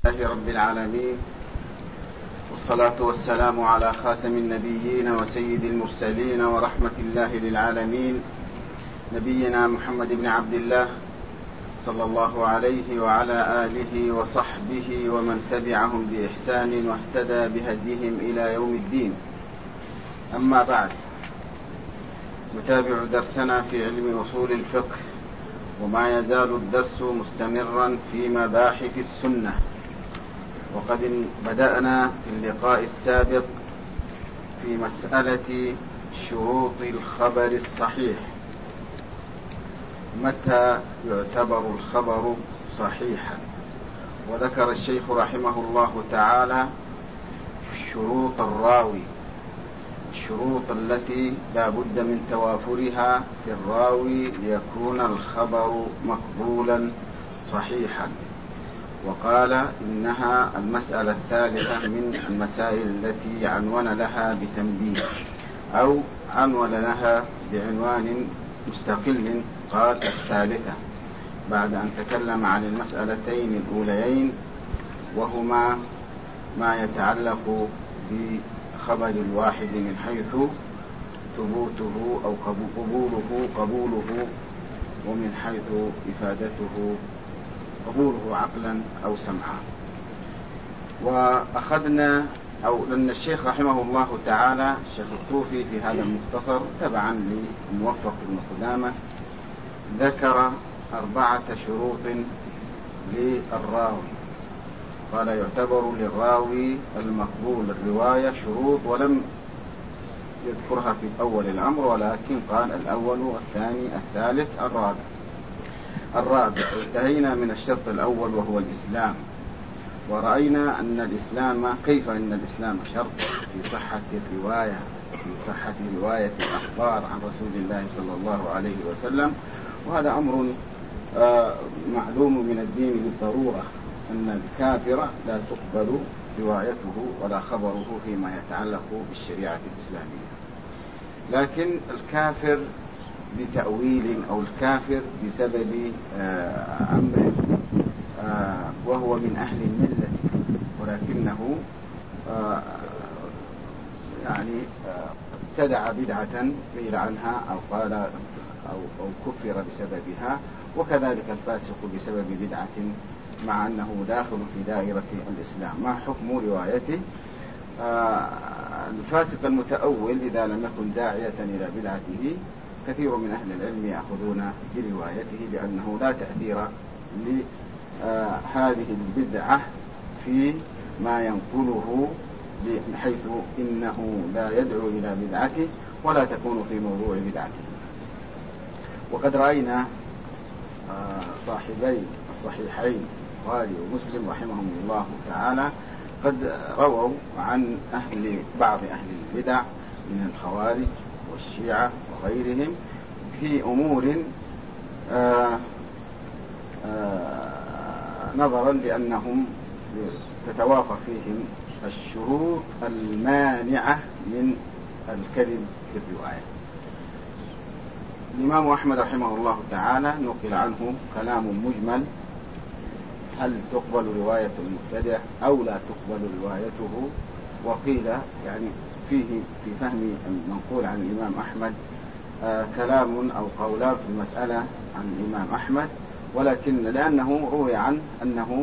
لله رب العالمين، والصلاة والسلام على خاتم النبيين وسيد المرسلين ورحمة الله للعالمين، نبينا محمد بن عبد الله صلى الله عليه وعلى آله وصحبه ومن تبعهم بإحسان واهتدى بهديهم إلى يوم الدين. أما بعد، نتابع درسنا في علم أصول الفقه، وما يزال الدرس مستمرا في مباحث السنة. وقد بدأنا في اللقاء السابق في مسألة شروط الخبر الصحيح. متى يعتبر الخبر صحيحا؟ وذكر الشيخ رحمه الله تعالى شروط الراوي، الشروط التي لا بد من توافرها في الراوي ليكون الخبر مقبولا صحيحا. وقال إنها المسألة الثالثة من المسائل التي عنون لها بتنبيه أو عنون لها بعنوان مستقل، قال الثالثة، بعد أن تكلم عن المسألتين الأوليين وهما ما يتعلق بخبر الواحد من حيث ثبوته أو قبوله ومن حيث إفادته قبوله عقلا أو سمعا. وأخذنا لأن الشيخ رحمه الله تعالى الشيخ الطوفي في هذا المختصر تبعا لموفق بن قدامة ذكر 4 شروط للراوي. قال يعتبر للراوي المقبول الرواية شروط، ولم يذكرها في أول الأمر، ولكن قال الأول والثاني الثالث الرابع. انتهينا من الشرط الأول وهو الإسلام، ورأينا أن الإسلام كيف أن الإسلام شرط في صحة الرواية، في صحة رواية الأخبار عن رسول الله صلى الله عليه وسلم. وهذا أمر معلوم من الدين بالضرورة، أن الكافر لا تقبل روايته ولا خبره فيما يتعلق بالشريعة الإسلامية، لكن الكافر بتأويل أو الكافر بسبب أمر وهو من أهل الملة ولكنه ابتدع بدعة قيل عنها أو قال أو كفر بسببها، وكذلك الفاسق بسبب بدعة مع أنه داخل في دائرة الإسلام. ما حكم روايته؟ الفاسق المتأول إذا لم يكن داعية إلى بدعته كثير من أهل العلم يأخذون بروايته، لأنه لا تأثير لهذه البدعة في ما ينقله، بحيث إنه لا يدعو إلى بدعته ولا تكون في موضوع بدعته. وقد رأينا صاحبي الصحيحين البخاري ومسلم رحمهم الله تعالى قد رووا عن بعض أهل البدع من الخوارج والشيعة وغيرهم في أمور نظرا لأنهم تتوافر فيهم الشروط المانعة من الكذب في الرواية. الإمام أحمد رحمه الله تعالى نقل عنه كلام مجمل: هل تقبل رواية المبتدع أو لا تقبل روايته؟ وقيل فيه في فهم المنقول عن الإمام أحمد كلام أو قولان في المسألة عن الإمام أحمد، ولكن لأنه روي عنه أنه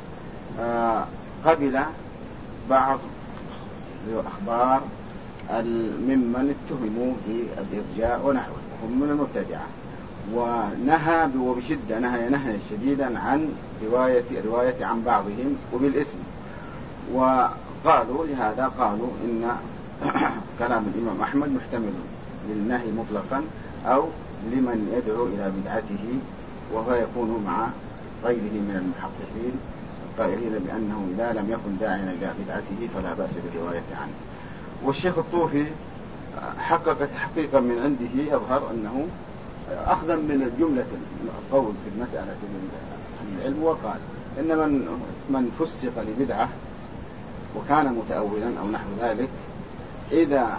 قبل بعض الأخبار ممن اتهموا بالإرجاء ونحوه هم من المبتدعة، ونهى وبشدة نهى شديدا عن رواية عن بعضهم وبالاسم. وقالوا لهذا قالوا إن كلام الإمام أحمد محتمل للنهي مطلقا أو لمن يدعو إلى بدعته، وهو يكون مع غيره من المحققين القائلين بأنه إذا لم يكن داعيا إلى بدعته فلا بأس بالرواية عنه. والشيخ الطوفي حقق تحقيقا من عنده يظهر أنه أخذا من الجملة القول في المسألة من العلم، وقال إن من فسق لبدعة وكان متأولا أو نحو ذلك، إذا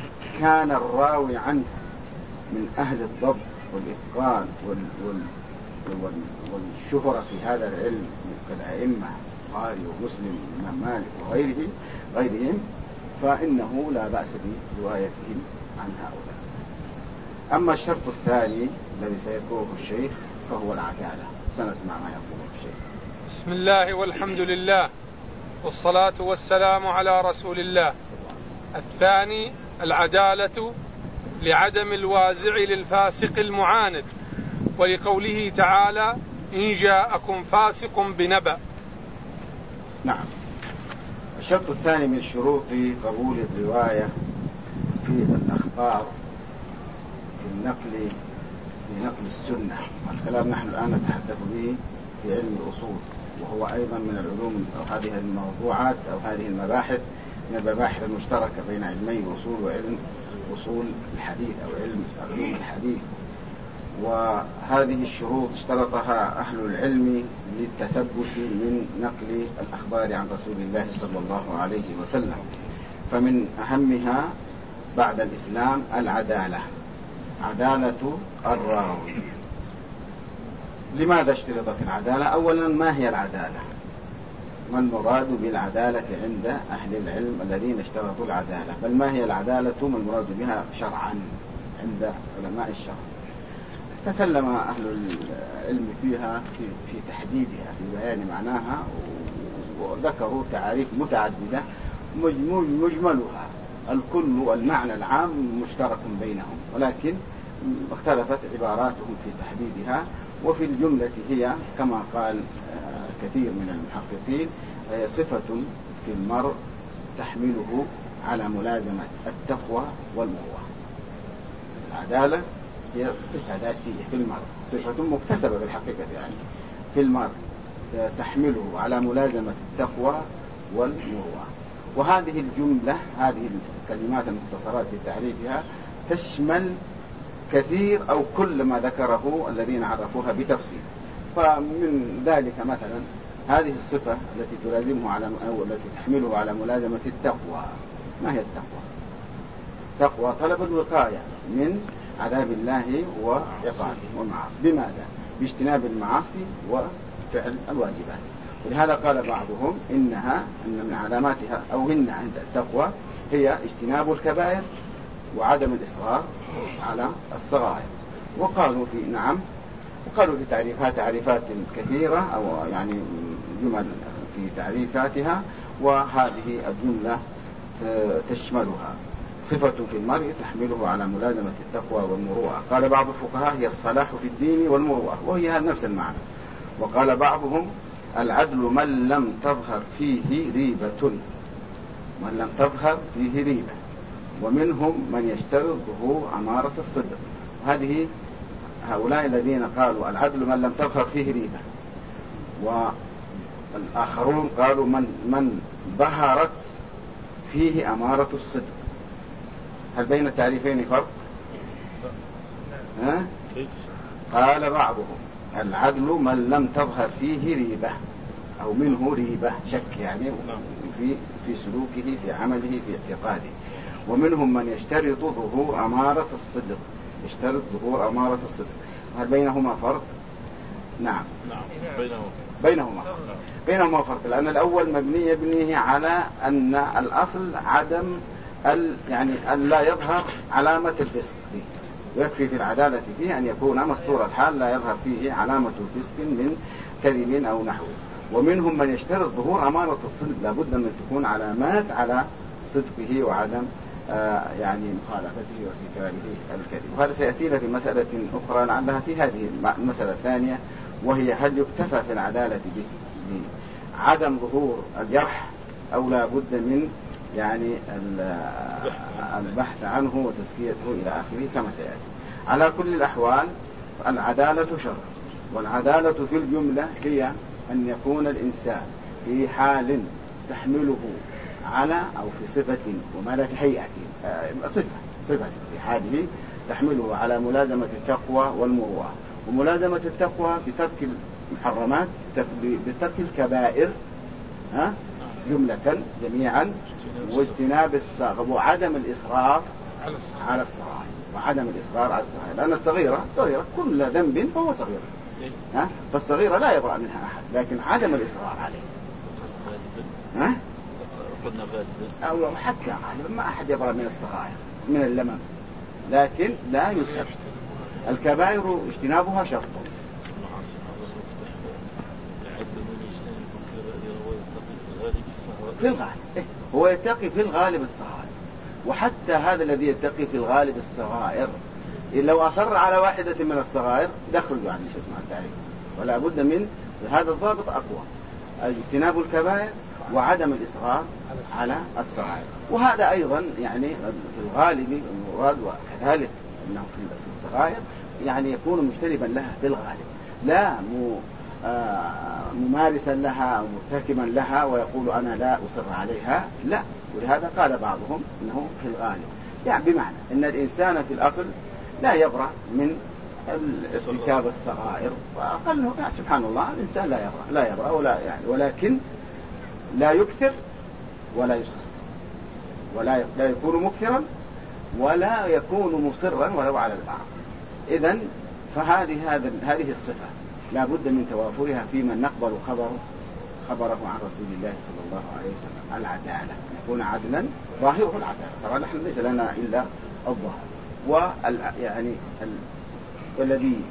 كان الراوي عنه من أهل الضبط والإتقان والشهرة في هذا العلم كالأئمة البخاري ومسلم وإمام مالك غيرهم، فإنه لا بأس بروايتهم عن هؤلاء. أما الشرط الثاني الذي سيذكره الشيخ فهو العدالة. سنسمع ما يقوله الشيخ. بسم الله والحمد لله والصلاة والسلام على رسول الله. الثاني العدالة لعدم الوازع للفاسق المعاند، ولقوله تعالى إن جاءكم فاسق بنبأ. نعم. الشرط الثاني من شروط قبول الرواية في الأخبار في نقل السنة، الكلام نحن الآن نتحدث به في علم الأصول، وهو أيضا من العلوم أو هذه الموضوعات أو هذه المباحث من المباحث المشتركة بين علمي الأصول وعلم أصول الحديث أو علم علوم الحديث. وهذه الشروط اشترطها أهل العلم للتثبت من نقل الأخبار عن رسول الله صلى الله عليه وسلم. فمن أهمها بعد الإسلام العدالة، عدالة الراوي. لماذا اشترطت العدالة؟ أولا ما هي العدالة؟ ما المراد بالعدالة عند أهل العلم الذين اشترطوا العدالة؟ بل ما هي العدالة؟ ما المراد بها شرعا عند علماء الشرع؟ تكلم أهل العلم فيها في تحديدها، في بيان معناها، وذكروا تعاريف متعددة مجملها الكل المعنى العام مشترك بينهم، ولكن اختلفت عباراتهم في تحديدها. وفي الجملة هي كما قال كثير من المحققين هي صفة في المرء تحمله على ملازمة التقوى والمروءة. العدالة هي صفة ذاتية في المرء، صفة مكتسبة بالحقيقة يعني في المرء تحمله على ملازمة التقوى والمروءة. وهذه الجملة، هذه الكلمات المختصرات في تعريفها تشمل كثير أو كل ما ذكره الذين عرفوها بتفصيل. فمن ذلك مثلا هذه الصفة التي تلازمه أو التي تحمله على ملازمة التقوى. ما هي التقوى؟ تقوى طلب الوقاية من عذاب الله وعقابه والمعاصي. بماذا؟ باجتناب المعاصي وفعل الواجبات. ولهذا قال بعضهم إن من علاماتها أو إن عند التقوى هي اجتناب الكبائر وعدم الإصرار على الصغائر. وقالوا وقالوا في تعريفها تعريفات كثيرة أو يعني جمل في تعريفاتها، وهذه الجملة تشملها صفة في المرء تحمله على ملازمة التقوى والمروءة. قال بعض الفقهاء هي الصلاح في الدين والمروءة، وهي نفس المعنى. وقال بعضهم العدل من لم تظهر فيه ريبة، من لم تظهر فيه ريبة. ومنهم من يشترط ظهور أمارة الصدق. هؤلاء الذين قالوا العدل من لم تظهر فيه ريبة، والآخرون قالوا من ظهرت فيه أمارة الصدق. هل بين التعريفين فرق؟ قال بعضهم العدل من لم تظهر فيه ريبة أو منه ريبة، شك يعني في سلوكه في عمله في اعتقاده. ومنهم من يشترط ظهور أمارة الصدق، يشترط ظهور أمارة الصدق. هل بينهما فرق؟ نعم بينهما فرق، لأن الأول مبني على أن الأصل عدم يعني أن لا يظهر علامة الفسق فيه، ويكفي في العدالة فيه أن يكون مستور الحال لا يظهر فيه علامة الفسق من كذب أو نحوه. ومنهم من يشترط ظهور أمارة الصدق، لابد من تكون علامات على صدقه وعدم يعني مخالفته وارتكابه الكذب. وهذا سيأتينا في مسألة أخرى لعلها في هذه المسألة الثانية، وهي هل يكتفى في العدالة بعدم ظهور الجرح أو لا بد من يعني البحث عنه وتزكيته إلى آخره كما سيأتي. على كل الأحوال العدالة شرط، والعدالة في الجملة هي أن يكون الإنسان في حال تحمله على أو في صفة ومالك هيئة صفة في حاله تحمله على ملازمة التقوى والمروءة. وملازمة التقوى بترك المحرمات بترك الكبائر جملة جميعا، واجتناب الصغائر وعدم الإصرار على الصغائر، وعدم الإصرار على الصغائر، لأن الصغيرة كل ذنب فهو صغير، فالصغيرة لا يبرأ منها أحد، لكن عدم الإصرار عليه قلنا غالبا أو حتى غالبا ما أحد يبرأ من الصغائر من اللمم، لكن لا يسر. الكبائر اجتنابها شرط في الغالب، هو يتقي في الغالب الصغائر، وحتى هذا الذي يتقي في الغالب الصغائر لو أصر على واحدة من الصغائر يخرج عن اسم التعريف، ولا بد من هذا الضابط أقوى: اجتناب الكبائر وعدم الإصرار على الصغائر. وهذا أيضا يعني في الغالب المراد، وكذلك أنه في الصغائر يعني يكون مجتنبا لها في الغالب، لا ممارسا لها أو مرتكبا لها ويقول أنا لا أصر عليها، لا. ولهذا قال بعضهم أنه في الغالب، يعني بمعنى أن الإنسان في الأصل لا يبرأ من ارتكاب الصغائر، وأقله يعني سبحان الله الإنسان لا يبرأ ولا يعني، ولكن لا يكثر ولا يصر، ولا يكون مكثرا ولا يكون مصرا ولو على البعض. إذن هذه الصفة لا بد من توافرها في من نقبل خبره عن رسول الله صلى الله عليه وسلم: العدالة، يكون عدلا ظاهره العدالة. طبعا نحن ليس لنا إلا الظاهر، يعني والذي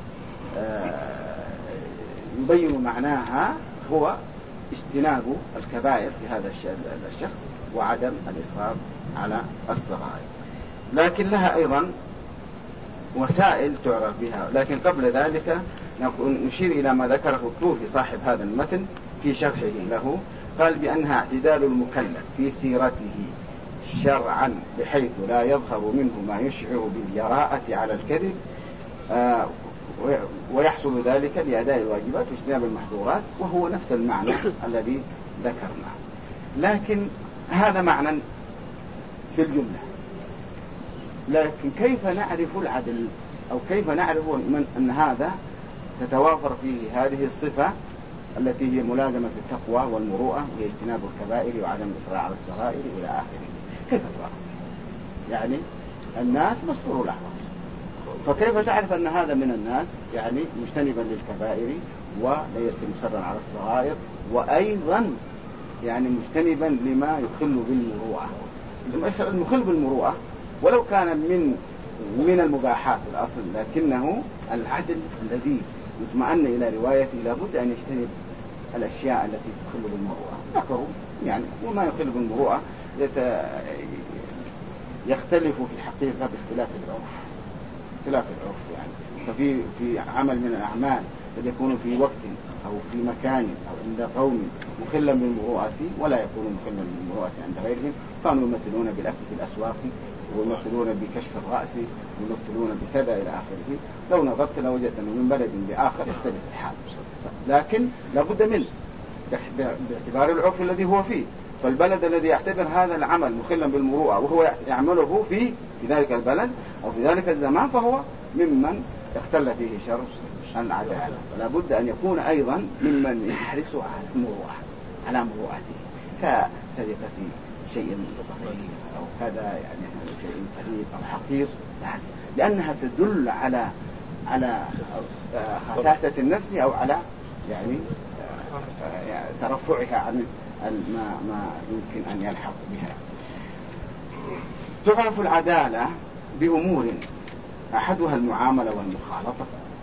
يبين معناها هو اجتناب الكبائر في هذا الشخص وعدم الإصرار على الصغائر. لكن لها أيضا وسائل تعرف بها، لكن قبل ذلك نشير إلى ما ذكره الطوفي صاحب هذا المتن في شرحه له. قال بأنها اعتدال المكلف في سيرته شرعا بحيث لا يظهر منه ما يشعر بالجراءة على الكذب، ويحصل ذلك بأداء الواجبات واجتناب المحظورات، وهو نفس المعنى الذي ذكرناه. لكن هذا معنى في الجملة، لكن كيف نعرف العدل، أو كيف نعرف أن هذا تتوافر فيه هذه الصفة التي هي ملازمة التقوى والمروءة واجتناب الكبائر وعدم الإصرار على الصغائر إلى آخره؟ كيف تعرف؟ يعني الناس مستور الأحوال، فكيف تعرف أن هذا من الناس يعني مجتنبا للكبائر وليس مصرا على الصغائر، وأيضا يعني مجتنبا لما يخل بالمروءة؟ المخل بالمروءة ولو كان من المباحات الأصل، لكنه العدل الذي يطمئن إلى روايته لابد أن يجتنب الأشياء التي تخل بالمروءة. ذكروا يعني وما يخل بالمروءة يختلف في الحقيقة باختلاف العرف يعني. ففي عمل من الأعمال قد يكون في وقت أو في مكان أو عند قوم مخلا بالمروءة ولا يكون مخلا بالمروءة عند غيرهم. كانوا يمثلون بالأكل في الأسواق، ويمثلون بكشف الرأس، ويمثلون بكذا إلى آخره. لو نظرت لوجدت أنه من بلد لآخر يختلف الحال، لكن لابد منه باعتبار العرف الذي هو فيه. فالبلد الذي يعتبر هذا العمل مخلا بالمروءة وهو يعمله في ذلك البلد أو في ذلك الزمان فهو ممن اختل فيه شر العدالة. فلا بد أن يكون أيضا ممن يحرص على المروءة، على مروءته، كسرقة شيء صغير أو كذا يعني شيء قريب أو حقير، لأنها تدل على خساسة النفس أو على يعني ترفعها عن ما يمكن أن يلحق بها. تعرف العدالة بأمور أحدها المعاملة والمخالطة.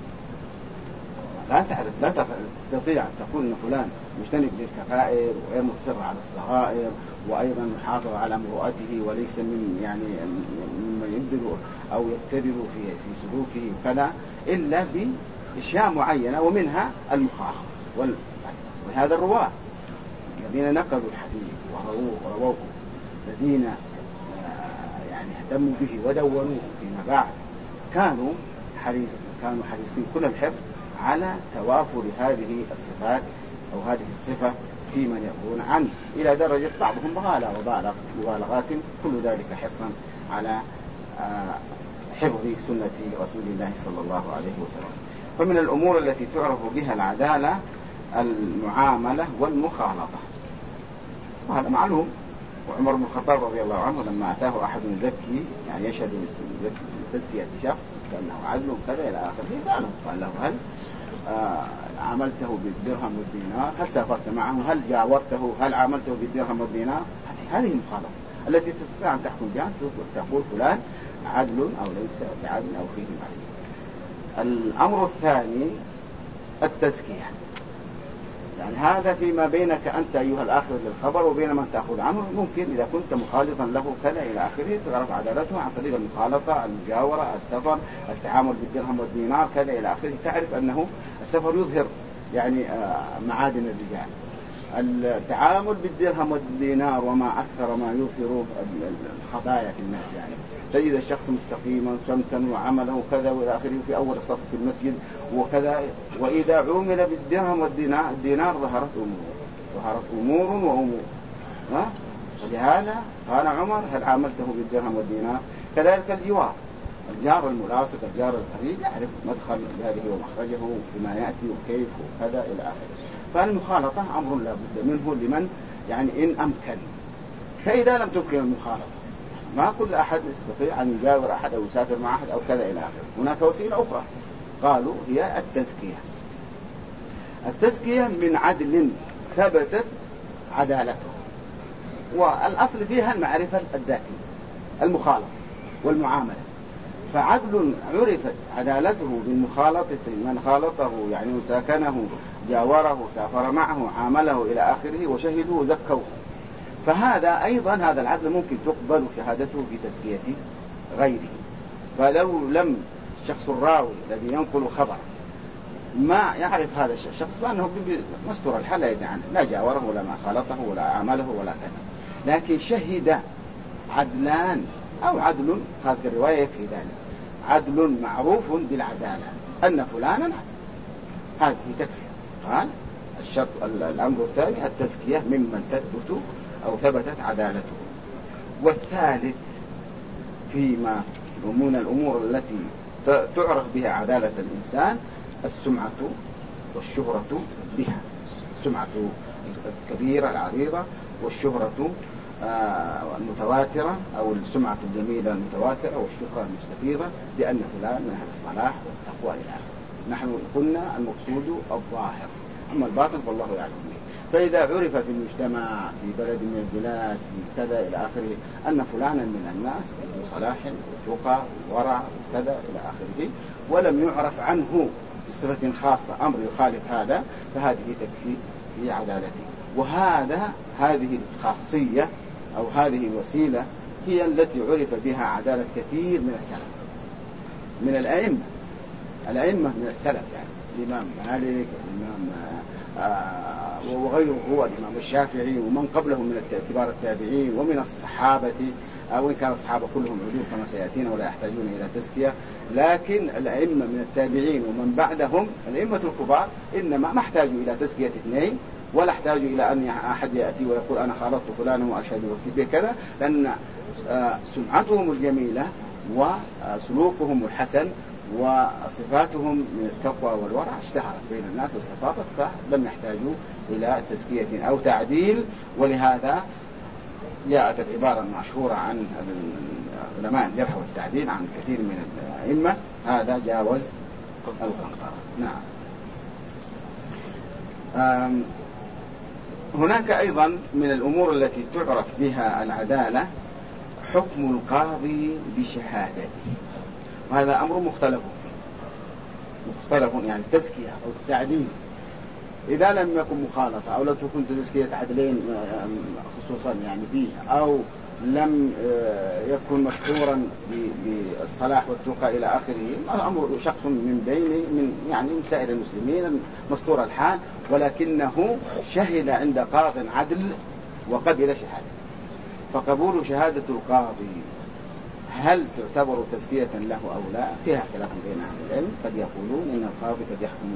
لا تستطيع أن تقول أن فلان مجتنب للكبائر وغير مصر على الصغائر وأيضا محافظ على مروءته وليس من يعني مما يبدل أو يقتدر في سلوكه وكذا، إلا بأشياء معينة، ومنها المخالطة. وهذا الرواة الذين نقلوا الحديث ورووه الذين يعني اهتموا به ودونوه فيما بعد كانوا حريصين كل الحرص على توافر هذه الصفات أو هذه الصفة في من يروون عنه، إلى درجة بعضهم مبالغات، كل ذلك حرصا على حفظ سنة رسول الله صلى الله عليه وسلم. فمن الأمور التي تعرف بها العدالة المعاملة والمخالطة، وهذا معلوم. وعمر بن الخطاب رضي الله عنه لما أتاه أحد يزكي يعني يشهد تزكية شخص كأنه عدل كذا إلى آخره، سأله قال له هل عاملته بالدرهم والدينار، هل سافرت معه، هل جاورته، هل عاملته بالدرهم والدينار، هذه المخالطة التي تستطيع أن تحكم بها تقول فلان عدل أو ليس بعدل أو فيه عدل. الأمر الثاني التزكية، يعني هذا فيما بينك أنت أيها الآخر للخبر وبين من تأخذ عنه. ممكن إذا كنت مخالطا له كذا إلى آخره تعرف عدالته عن طريق المخالطة، المجاورة، السفر، التعامل بالدرهم والدينار كذا إلى آخره. تعرف أنه السفر يظهر يعني معادن الرجال. التعامل بالدرهم والدينار وما أكثر ما يظهر الخطايا في الناس، يعني تجد الشخص مستقيما سمتا وعمله كذا وإلى آخره في أول الصف في المسجد وكذا، وإذا عمل بالدرهم والدينار ظهرت أمور وأمور. ولهذا قال عمر هل عاملته بالدرهم والدينار؟ كذلك الجار الملاصق، الجار القريب يعرف مدخل جاره ومخرجه بما يأتي وكيف وكذا إلى آخره. فالمخالطة أمر لا بد منه لمن يعني إن أمكن. فإذا لم تمكن المخالطة ما كل أحد يستطيع أن يجاور أحد أو يسافر مع أحد أو كذا إلى آخره. هناك وسيلة أخرى قالوا هي التزكية. التزكية من عدل ثبتت عدالته، والأصل فيها المعرفة الذاتية المخالطة والمعاملة. فعدل عرفت عدالته بالمخالطة، من خالطه يعني ساكنه جاوره سافر معه عامله إلى آخره وشهدوا زكوه. فهذا أيضا هذا العدل ممكن تقبل شهادته في تزكية غيره. فلو لم الشخص الراوي الذي ينقل خبر ما يعرف هذا الشخص بأنه مستور الحال لا يدعي عنه، لا جاوره ولا ما خالطه ولا عامله ولا كذا، لكن شهد عدلان أو عدل، هذه الرواية يكفي ذلك، عدل معروف بالعدالة أن فلانا عدل، هذه تكفي. قال الشرط الأمر الثاني التزكية ممن تثبت أو ثبتت عدالته. والثالث فيما من الأمور التي تعرف بها عدالة الإنسان السمعة والشهرة بها، السمعة الكبيرة العريضة والشهرة المتواترة أو السمعة الجميلة المتواترة والشهرة المستفيضة بأن فلان من أهل الصلاح والتقوى إلى آخره. نحن قلنا المقصود الظاهر، أما الباطن فالله يعلم به. فإذا عرف في المجتمع في بلد من البلاد في كذا إلى آخره أن فلانا من الناس ذو صلاح وتقى وورع وكذا إلى آخره، ولم يعرف عنه بصفة خاصة أمر يخالف هذا، فهذه تكفي في عدالته. هذه الخاصية أو هذه الوسيلة هي التي عرف بها عدالة كثير من السلف، من الأئمة من السلف، يعني الإمام مالك، الإمام وغيره، الإمام الشافعي ومن قبله من كبار التابعين ومن الصحابة، وإن كان الصحابة كلهم عدول كما سيأتينا ولا يحتاجون إلى تزكية، لكن الأئمة من التابعين ومن بعدهم الأئمة الكبار إنما ما احتاجوا إلى تزكية اثنين، ولا احتاجوا إلى أن أحد يأتي ويقول أنا خالطت فلانا وأشهد بكذا، لأن سمعتهم الجميلة وسلوكهم الحسن وصفاتهم من التقوى والورع اشتهرت بين الناس واستفاضت، فلم يحتاجوا إلى تزكية أو تعديل. ولهذا جاءت العبارة المشهورة عن علماء الجرح والتعديل عن كثير من الأئمة هذا جاوز القنطرة. نعم. هناك أيضا من الأمور التي تعرف بها العدالة حكم القاضي بشهادته، وهذا أمر مختلف يعني التزكية أو التعديل إذا لم يكن مخالطة أو لم تكن تزكية عدلين خصوصا يعني فيه، أو لم يكن مشهورا بالصلاح والتقى إلى آخره، أمر شخص من سائر المسلمين مستور الحال، ولكنه شهد عند قاض عدل وقبل شهادة. فقبول شهادة القاضي هل تعتبر تزكية له أو لا؟ فيها خلاف بين أهل العلم. قد يقولون إن القاضي قد يحكم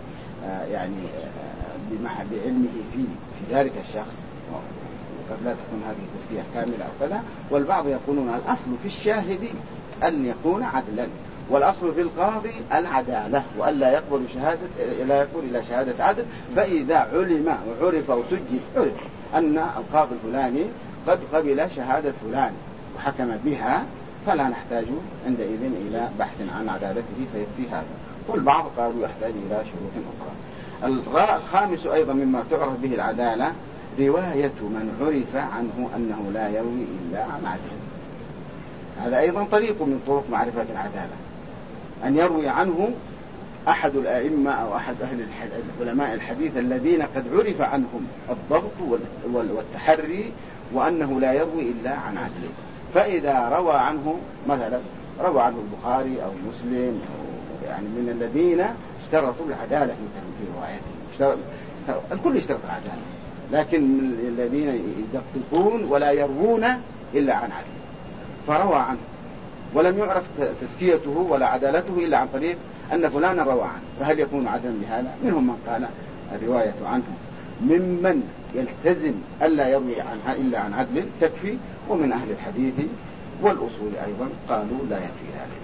بعلمه في ذلك الشخص، وقد لا تكون هذه تزكية كاملة أو كذا. والبعض يقولون الأصل في الشاهد أن يكون عدلا، والأصل في القاضي العدالة، وألا يقبل لا يقول إلى شهادة عدل. فإذا علم وعرف وسجل عرف أن القاضي الفلاني قد قبل شهادة فلان وحكم بها، فلا نحتاج عندئذ إلى بحث عن عدالته، فيكفي هذا. والبعض قالوا يحتاج إلى شروط أخرى. الخامس أيضا مما تعرف به العدالة رواية من عرف عنه أنه لا يروي إلا عن عدل. هذا أيضا طريق من طرق معرفة العدالة، أن يروي عنه أحد الأئمة أو أحد أهل علماء الحديث الذين قد عرف عنهم الضبط والتحري وأنه لا يروي إلا عن عدل. فإذا روى عنه مثلا روى عنه البخاري أو مسلم أو يعني من الذين اشترطوا العدالة في روايته، الكل اشترط العدالة، لكن الذين يدققون ولا يروون إلا عن عدل، فروى عنه ولم يعرف تزكيته ولا عدالته إلا عن طريق أن فلانا روى عنه، فهل يكون عدلا بهذا؟ منهم من قال الرواية عنه ممن يلتزم ألا يروي عنها إلا عن عدل تكفي، ومن أهل الحديث والأصول أيضا قالوا لا يكفي ذلك.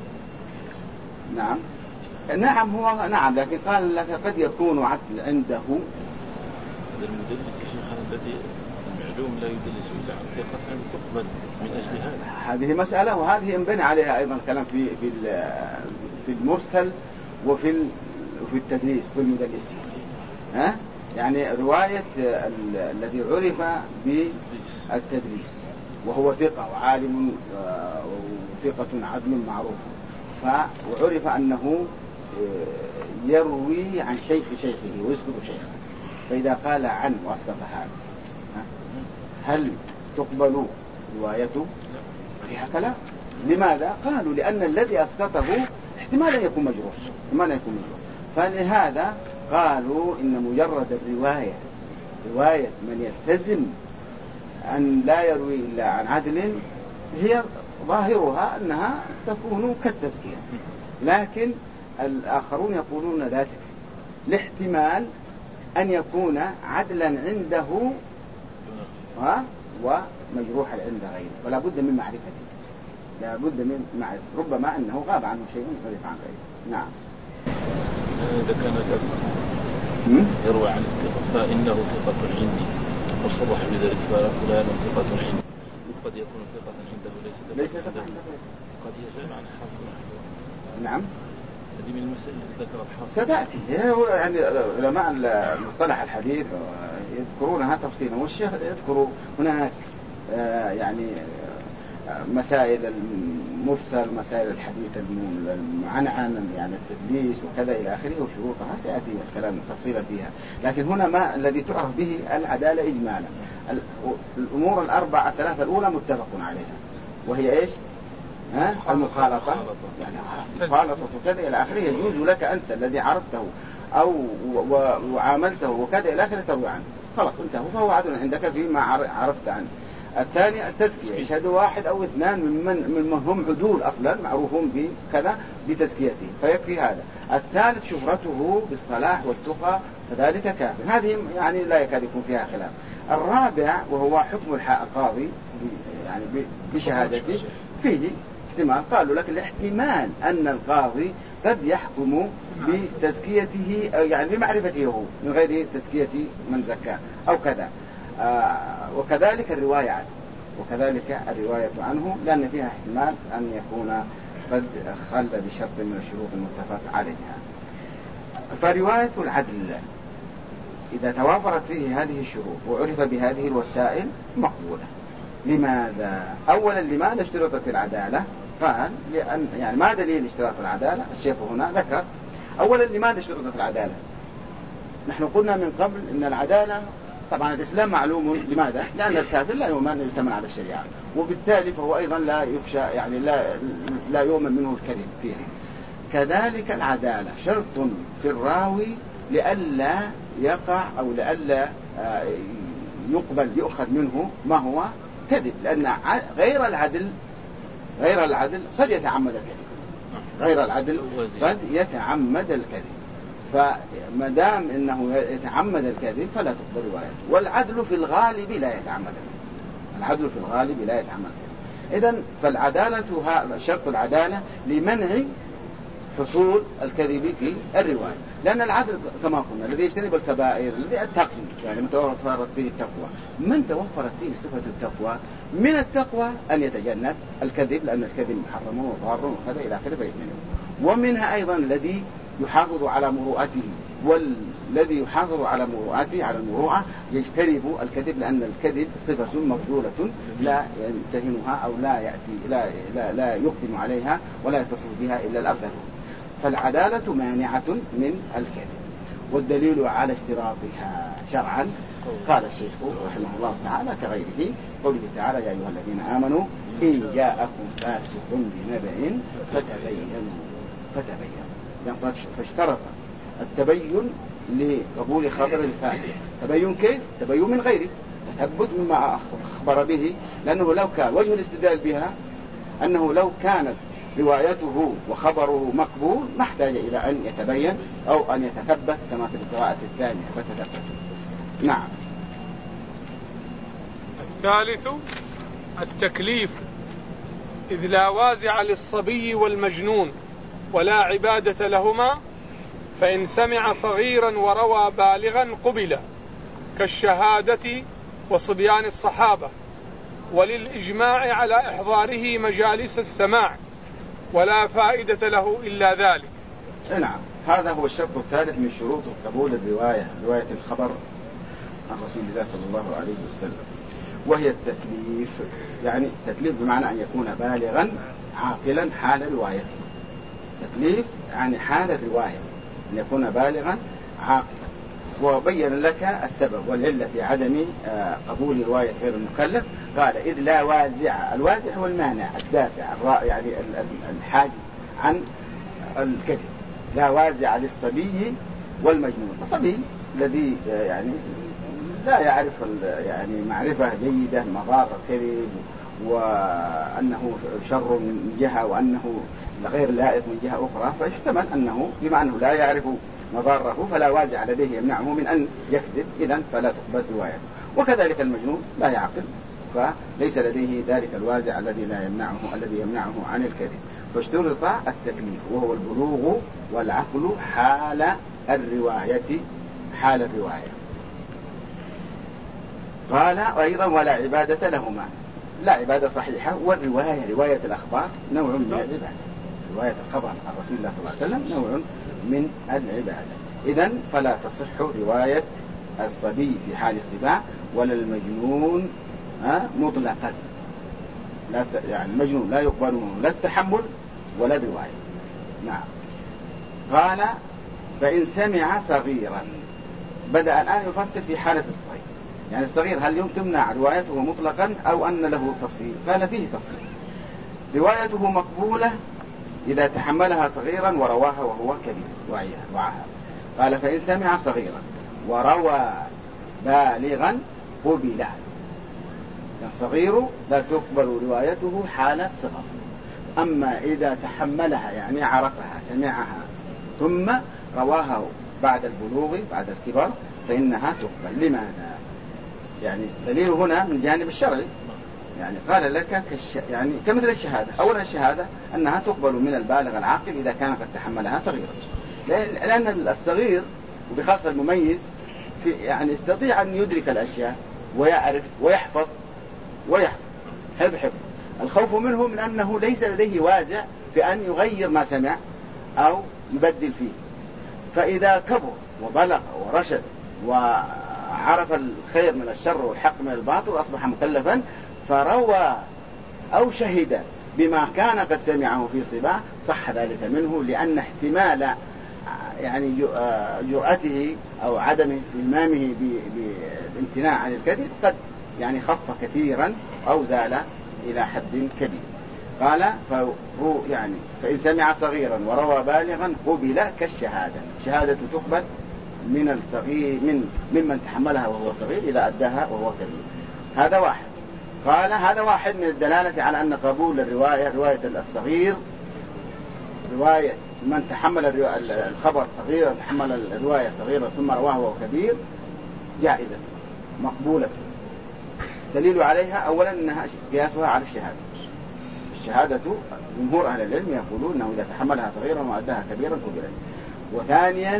نعم هو نعم، لكن قال لك قد يكون عدل عنده. المدلس الذي المعلوم لا يدلس إلا عن ثقة أن تقبل من أجل هذا. هذه مسألة، وهذه ينبني عليها أيضا كلام في المرسل وفي التدليس في المدلسين. يعني رواية الذي عرف بالتدليس وهو ثقة وعالم وثقة عدل معروف، وعرف أنه يروي عن شيخ شيخه ويسقط شيخه، فإذا قال عن وأسقط هذا هل تقبل روايته؟ فيها كلام. لماذا؟ قالوا لأن الذي أسقطه احتمالا يكون مجروح، فلهذا قالوا إن مجرد الرواية رواية من يلتزم أن لا يروي إلا عن عدل هي ظاهرها أنها تكون كالتزكية، لكن الآخرون يقولون لا تكفي لاحتمال أن يكون عدلا عنده ومجروحا عند غيره، فلا بد من معرفته، لا بد من معرفة، ربما أنه غاب عنه شيء مختلف عن غيره. نعم. إذا كان يروى عن الثقة فإنه ثقة عندي وصرح بذلك فلان ثقة عندي، قد يكون ثقة عنده ليس ثقة عنده، قد يجمع عن حافظ. نعم. هذه من المسائل التي ذكر الحافظ ستأتي، يعني علماء المصطلح الحديث يذكرونها تفصيلا، والشيخ يذكر هناك يعني مسائل المرسل، مسائل الحديث المعنعن يعني التدليس وكذا إلى آخره وشروطها، سيأتي الكلام تفصيلا فيها. لكن هنا ما الذي تعرف به العدالة إجمالا، الأمور الأربعة الثلاثة الأولى متفق عليها، وهي إيش؟ المخالطة، يعني مخالطة وكذا إلى آخره، يجوز لك أنت الذي عرفته أو وعاملته وكذا إلى آخره تروي عنه، خلاص انتهى، فهو عدل عندك فيما عرفت عنه. الثاني التزكية، يشهد واحد أو اثنان من هم عدول أصلا معروفون بكذا بتزكيته فيكفي هذا. الثالث شهرته بالصلاح والتقى فذلك كافٍ، هذه يعني لا يكاد يكون فيها خلاف. الرابع وهو حكم القاضي يعني بشهادته فيه احتمال، قالوا لك الاحتمال أن القاضي قد يحكم بتزكيته يعني بمعرفته هو من غير تزكية من زكاه أو كذا. وكذلك الرواية عنه لأن فيها احتمال أن يكون قد خل بشرط من الشروط المتفق عليها. فرواية العدل إذا توافرت فيه هذه الشروط وعرف بهذه الوسائل مقبولة. لماذا؟ أولا لماذا اشترطت العدالة؟ قال لأن يعني ما دليل اشتراط العدالة؟ الشيخ هنا ذكر أولا لماذا اشترطت العدالة. نحن قلنا من قبل إن العدالة طبعا الإسلام معلوم، لماذا؟ لأن الكافر لا يؤتمن على الشريعة، وبالتالي فهو أيضا لا يخشى يعني لا يؤمن منه الكذب فيها. كذلك العدالة شرط في الراوي لئلا يقع أو لئلا يؤخذ منه ما هو كذب، لأن غير العدل قد يتعمد الكذب، غير العدل قد يتعمد الكذب، فما دام انه يتعمد الكذب فلا تقبل روايته. والعدل في الغالب لا يتعمد الكذب، اذن فالعدالة شرط العدالة لمنع حصول الكذب في الرواية، لأن العدل كما قلنا الذي يجتنب الكبائر الذي التقي يعني متوفرت فيه التقوى، من توفرت فيه صفة التقوى من التقوى أن يتجنب الكذب، لأن الكذب محرم وضار وكذا إلى آخره فيجتنبه. ومنها أيضا الذي يحافظ على مروءته، والذي يحافظ على مروءته على المروءة يجتنب الكذب، لأن الكذب صفة مفضولة لا يمتهنها أو لا يأتي لا يقدم عليها ولا يتصف بها إلا الأرذلون. فالعدالة مانعة من الكذب، والدليل على اشتراطها شرعا قال الشيخ رحمه الله تعالى كغيره، قوله تعالى: يا أيها الذين آمنوا إن جاءكم فاسق بنبأ فتبينوا. يعني فاشترط التبين لقبول خبر الفاسق. تبين كيف؟ تبين من غيره، تثبت مما أخبر به، لأنه لو كان وجه الاستدلال بها أنه لو كانت روايته وخبره مقبول ما احتاج إلى أن يتبين أو أن يتثبت كما في القراءة الثانية فتثبت. نعم. الثالث التكليف، إذ لا وازع للصبي والمجنون ولا عبادة لهما، فإن سمع صغيرا وروى بالغا قبل، كالشهادة وصبيان الصحابة، وللإجماع على إحضاره مجالس السماع، ولا فائدة له إلا ذلك. نعم، هذا هو الشرط الثالث من شروط قبول الرواية، رواية الخبر عن رسول الله صلى الله عليه وسلم، وهي التكليف. يعني تكليف بمعنى أن يكون بالغا عاقلا حال روايته. تكليف يعني حال الرواية أن يكون بالغا عاقلا. وبين لك السبب والعلة في عدم قبول رواية غير المكلف. قال: إذ لا وازع. الوازع هو المانع الدافع يعني الحاجز عن الكذب. لا وازع للصبي والمجنون. الصبي الذي يعني لا يعرف يعني معرفة جيدة مضار الكذب، وأنه شر من جهة وأنه غير لائق من جهة أخرى، فيحتمل أنه بما أنه لا يعرف مضاره فلا وازع لديه يمنعه من أن يكذب، إذن فلا تقبل روايته. وكذلك المجنون لا يعقل، فليس لديه ذلك الوازع الذي يمنعه عن الكذب. فاشترط التكليف وهو البلوغ والعقل حال الرواية. قال: أيضا ولا عبادة لهما. لا عبادة صحيحة. والرواية رواية الأخبار نوع من العبادة. رواية الخبر عن رسول الله صلى الله عليه وسلم نوع من العبادة. إذن فلا تصح رواية الصبي في حال السباع ولا المجنون مطلقا. يعني المجنون لا يقبل منه لا التحمل ولا الرواية. نعم. قال: فإن سمع صغيرا. بدأ الآن يفصل في حالة الصغير. يعني الصغير هل تمنع روايته مطلقا أو أن له تفصيل؟ قال: فيه تفصيل. روايته مقبولة إذا تحملها صغيرا ورواها وهو كبير وعاها. قال: فإن سمع صغيرا وروى بالغا قبل. الصغير لا تقبل روايته حال الصغر. أما إذا تحملها يعني عرفها سمعها ثم رواها بعد البلوغ بعد الكبر فإنها تقبل. لماذا؟ يعني دليل هنا من جانب الشرعي. يعني قال لك يعني كمثل الشهادة. أولا الشهادة أنها تقبل من البالغ العاقل إذا كان قد تحملها صغيرا، لأن الصغير وبخاصة المميز يعني يستطيع أن يدرك الأشياء ويعرف ويحفظ حفظ. الخوف منه من أنه ليس لديه وازع بأن يغير ما سمع أو يبدل فيه. فإذا كبر وبلغ ورشد وعرف الخير من الشر والحق من الباطل وأصبح مكلفا فروى أو شهد بما كان قد سمعه في صباه صح ذلك منه، لأن احتمال يعني جرأته أو عدم إلمامه بالامتناع عن الكذب قد يعني خف كثيرا أو زال إلى حد كبير. قال: يعني فإن سمع صغيرا وروى بالغا قبل كالشهادة. شهادة تقبل من الصغير ممن تحملها وهو صغير إذا أداها وهو كبير. هذا واحد. قال: هذا واحد من الدلالة على أن قبول رواية الصغير رواية من تحمل الخبر صغيرا تحمل الرواية صغيرا ثم رواه وهو كبير جائزة مقبولة. دليل عليها أولا أنها قياسها على الشهادة جمهور أهل العلم يقولون أنه إذا تحملها صغيرا وأداها كبيرا قبلت. وثانيا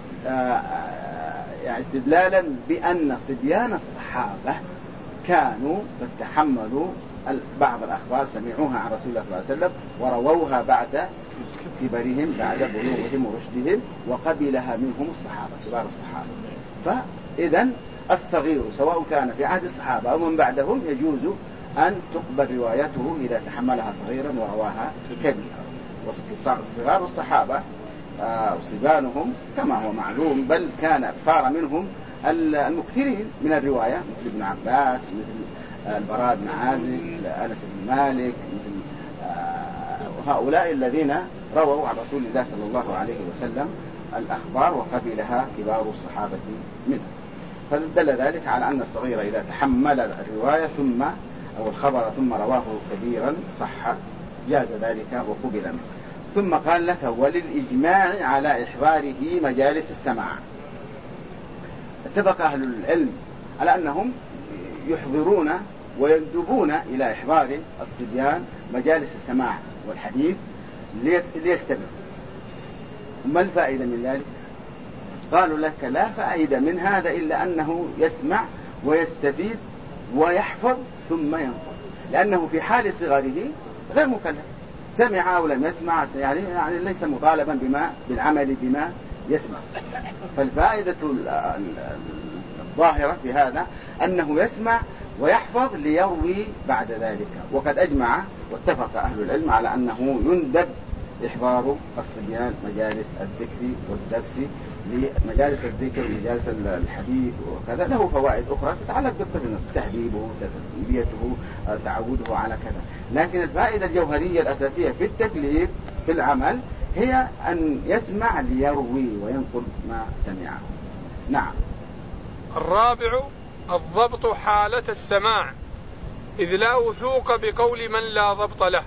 يعني استدلالا بأن صبيان الصحابة كانوا قد تحملوا بعض الأخبار سمعوها عن رسول الله صلى الله عليه وسلم ورووها بعد كبرهم بعد بلوغهم ورشدهم، وقبلها منهم الصحابة كبار الصحابة. فإذا الصغير سواء كان في عهد الصحابة أو من بعدهم يجوز أن تقبل روايته إذا تحملها صغيرا ورواها كبيرا. وصغار الصحابة وصبيانهم كما هو معلوم، بل كان صار منهم المكثرين من الرواية، مثل ابن عباس، مثل البراء بن عازب، مثل أنس بن مالك، مثل هؤلاء الذين رووا عن رسول الله صلى الله عليه وسلم الأخبار وقبلها كبار الصحابة منه. فدل ذلك على أن الصغير إذا تحمل الرواية أو الخبر ثم رواه كبيرا صح، جاز ذلك وقبل منه. ثم قال لك وللإجماع على إحضاره مجالس السماع. اتفق أهل العلم على أنهم يحضرون ويندبون إلى إحضار الصبيان مجالس السماع والحديث ليستمعوا. ما الفائدة من ذلك؟ قالوا لك لا فائدة من هذا إلا أنه يسمع ويستفيد ويحفظ ثم ينقل، لأنه في حال صغره غير مكلف، سمع أو لم يسمع يعني ليس مطالبا بالعمل بما يسمع. فالفائدة الظاهرة في هذا أنه يسمع ويحفظ ليروي بعد ذلك. وقد أجمع واتفق أهل العلم على أنه يندب إحضار الصبيان مجالس الذكر والدرس، لمجالس الذكر ومجالس الحديث وكذا له فوائد أخرى تتعلق بالطفل، تهذيبه، تربيته، تعوده على كذا. لكن الفائدة الجوهرية الأساسية في التكليف في العمل هي أن يسمع ليروي وينقل ما سمعه. نعم. الرابع الضبط حالة السماع، إذ لا وثوق بقول من لا ضبط له.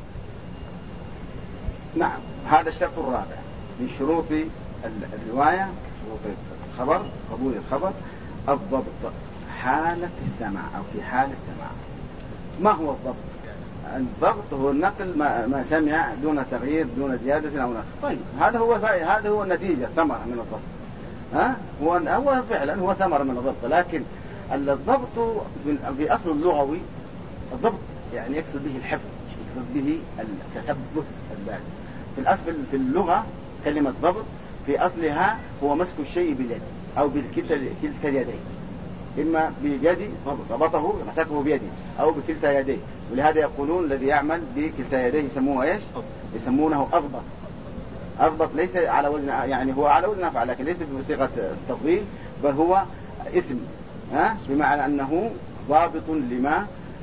نعم، هذا الشرط الرابع من شروط الرواية، شروط الخبر، قبول الخبر، الضبط حالة السماع أو في حال السماع. ما هو الضبط؟ الضبط هو النقل ما سمع دون تغيير دون زيادة أو نقص. طيب هذا هو النتيجة، ثمرة من الضبط. هو فعلا هو ثمرة من الضبط. لكن الضبط في أصل اللغوي الضبط يعني يقصد به الحفظ، يقصد به التثبت البال. في الأصل في اللغة كلمة ضبط في أصلها هو مسك الشيء باليد أو بكلتا اليدين، إما بيدي ضبطه مسكه بيده أو بكلتا يديه. ولهذا يقولون الذي يعمل بكلتا يديه يسموه إيش؟ يسمونه أضبط. أضبط ليس على وزن، يعني هو على وزن أفعل لكن ليس بصيغة التفضيل، بل هو اسم، بمعنى أنه ضابط لما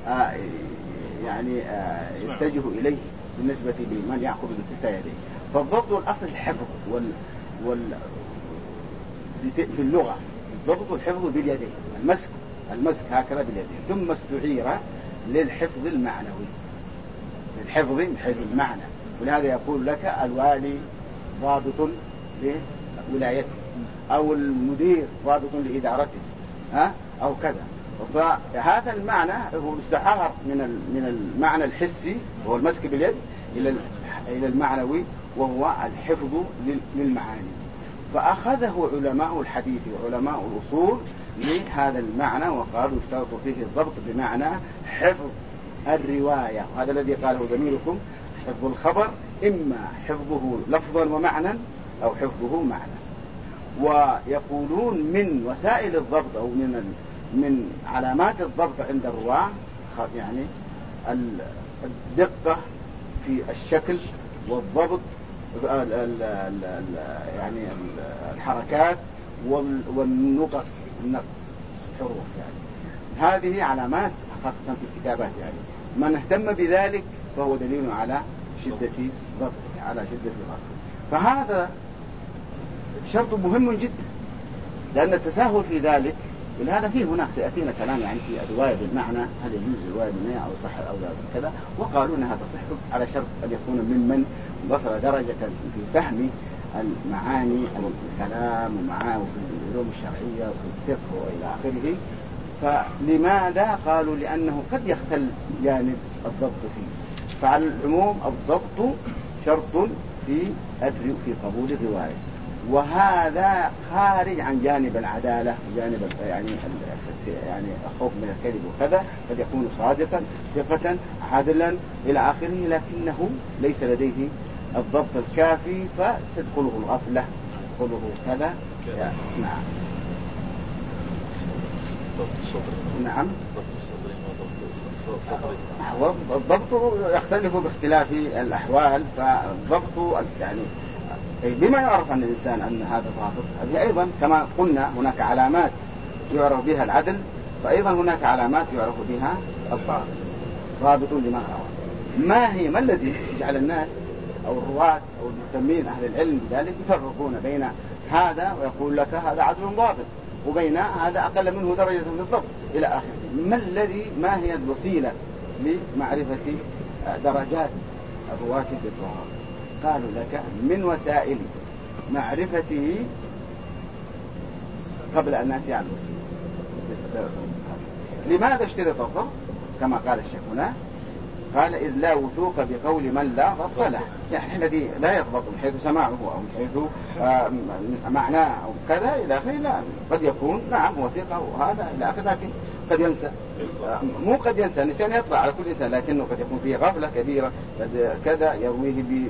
يتجه إليه بالنسبة لمن يأخذ بكلتا يديه. فالضبط والأصل الحفظ في اللغة الضبط والحفظ باليدين، المسك هكذا باليدين، ثم استعير للحفظ المعنوي، للحفظ من حيث المعنى. ولهذا يقول لك الوالي ضابط لولايته، أو المدير ضابط لإدارته، أو كذا. فهذا المعنى هو استعار من المعنى الحسي وهو المسك باليد إلى المعنوي وهو الحفظ للمعاني. فأخذه علماء الحديث وعلماء الأصول لهذا المعنى وقالوا اشترط فيه الضبط بمعنى حفظ الرواية. وهذا الذي قاله زميلكم، حفظ الخبر إما حفظه لفظا ومعنى أو حفظه معنى. ويقولون من وسائل الضبط أو من علامات الضبط عند الرواة يعني الدقة في الشكل والضبط، يعني الحركات والنقط، الحروف، يعني هذه علامات خاصة في الكتابات. يعني من اهتم بذلك فهو دليل على شدة ضبطه، على شدة ضبطه. فهذا شرط مهم جدا، لأن التساهل في ذلك، ولهذا فيه هناك سيأتينا كلام يعني في الرواية بالمعنى هل يجوز الرواية بالمعنى أو صح أو لا كذا، وقالوا أنها تصح على شرط أن يكون ممن وصل درجة في فهم المعاني الكلام ومعاه في العلوم الشرعية وفي الفقه وإلى آخره. فلماذا؟ قالوا لأنه قد يختل جانب الضبط فيه. فعلى العموم الضبط شرط في قبول الرواية، وهذا خارج عن جانب العدالة، جانب يعني الخوف من الكذب وكذا. قد يكون صادقا ثقة عادلا إلى آخره، لكنه ليس لديه الضبط الكافي فتدخله الغفلة، تدخله كذا. نعم. نعم. الضبط يختلف باختلاف الأحوال، فالضبط يعني بما يعرف أن الإنسان أن هذا ضابط. هذه أيضا كما قلنا هناك علامات يعرف بها العدل، فأيضا هناك علامات يعرف بها الضابط. ضابط لما روى. ما الذي يجعل الناس أو الرواة أو المهتمين أهل العلم بذلك يفرقون بين هذا ويقول لك هذا عدل ضابط وبين هذا أقل منه درجة في الضبط إلى آخره؟ ما هي الوسيلة لمعرفة درجات الرواة في الضابط؟ قالوا لك من وسائل معرفته قبل أن نأتي على الوسيلة. لماذا اشترط الضبط؟ كما قال الشيخ هنا، قال إذ لا وثوق بقول من لا ضبط له، يعني الذي لا يضبط من حيث سماعه أو من حيث معناه أو كذا إلى آخره، لا قد يكون نعم هو ثقة وهذا إلى آخره، لكن قد ينسى. مو قد ينسى، النسيان يطلع على كل إنسان، لكنه قد يكون فيه غفلة كبيرة، قد كذا يرويه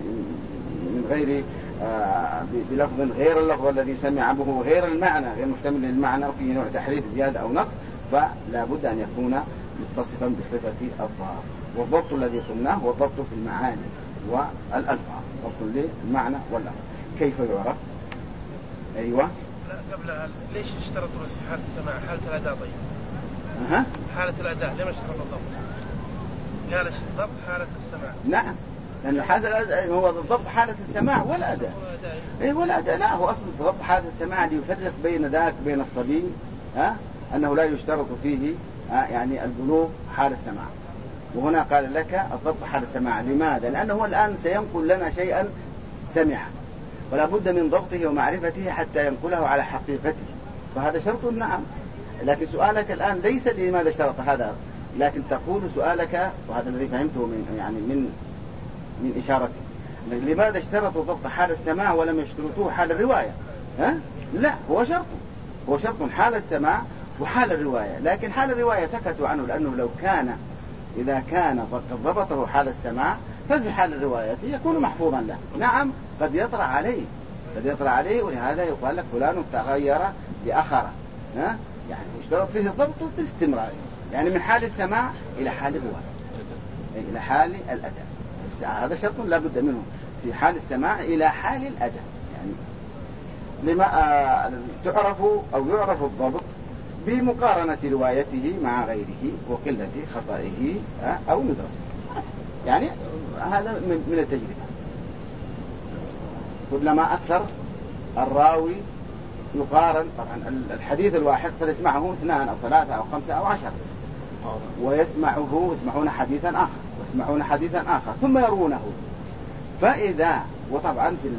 من غير بلفظ غير اللفظ الذي سمع به، غير المعنى، غير محتمل للمعنى، وفيه نوع تحريف زيادة أو نقص، فلا بد أن يكون متصفا بصفة الضابط. والضبط الذي قلناه هو الضبط في المعاني والألفاظ، ضبط للمعنى واللفظ. كيف يعرف؟ أيوة. لا قبلها ليش اشترطوا في حالة السماع حالة الأداء؟ طيب حالة الأداء لما اشترطوا الضبط؟ قال الضبط حالة السماع. نعم، لأن حالة الأداء هو الضبط حالة السماع والأداء. والأداء لا، هو أصل الضبط حالة السماع ليفرق بين ذاك بين الصبي، أنه لا يشترط فيه يعني البلوغ حال السماع. وهنا قال لك الضبط حال السماع. لماذا؟ لأنه الآن سينقل لنا شيئا سمعه، ولا بد من ضبطه ومعرفته حتى ينقله على حقيقته، فهذا شرط. نعم، لكن سؤالك الآن ليس لماذا اشترط هذا، لكن تقول سؤالك، وهذا الذي فهمته من إشارته، لماذا اشترطوا ضبط حال السماع ولم يشترطوه حال الرواية؟ لا، هو شرط حال السماع وحال الرواية، لكن حال الرواية سكتوا عنه، لأنه إذا كان قد ضبطه حال السماع ففي حال الرواية يكون محفوظا له. نعم، قد يطرأ عليه، ولهذا يقال لك فلان تغير بأخره، يعني يشترط فيه الضبط باستمرار، يعني من حال السماع إلى حال الرواية، إلى حال الأداء. هذا شرط لا بد منه في حال السماع إلى حال الأداء. يعني لما يعرف الضبط بمقارنة روايته مع غيره وقلة خطئه أو ندرته. يعني هذا من التجربة، كلما أكثر الراوي يقارن. طبعا الحديث الواحد قد يسمعه 2 أو 3 أو 5 أو 10، ويسمعون حديثا آخر ثم يروونه. فإذا وطبعا في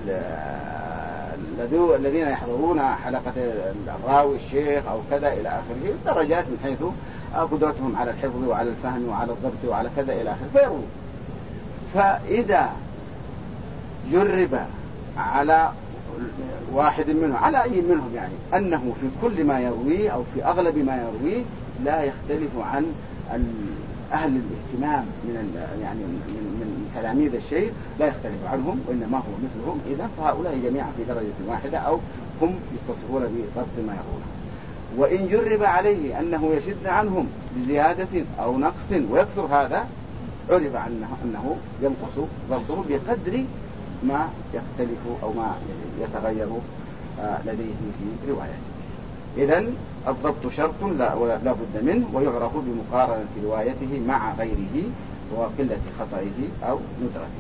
الذين يحضرون حلقة الراوي الشيخ أو كذا إلى آخره درجات من حيث قدرتهم على الحفظ وعلى الفهم وعلى الضبط وعلى كذا إلى آخره فيروي. فإذا جرب على واحد منهم، على أي منهم، يعني أنه في كل ما يرويه أو في أغلب ما يرويه لا يختلف عن أهل الاهتمام من تلاميذ الشيخ، لا يختلف عنهم وإنما هو مثلهم، إذا فهؤلاء جميعا في درجة واحدة أو هم يتصفون بضبط ما يرونه. وإن جرب عليه أنه يشد عنهم بزيادة أو نقص ويكثر هذا، عرف أنه ينقص ضبطه بقدر ما يختلف أو ما يتغير لديه في روايته. إذن الضبط شرط لا بد منه، ويعرف بمقارنة روايته مع غيره وقلة خطئه أو ندرته.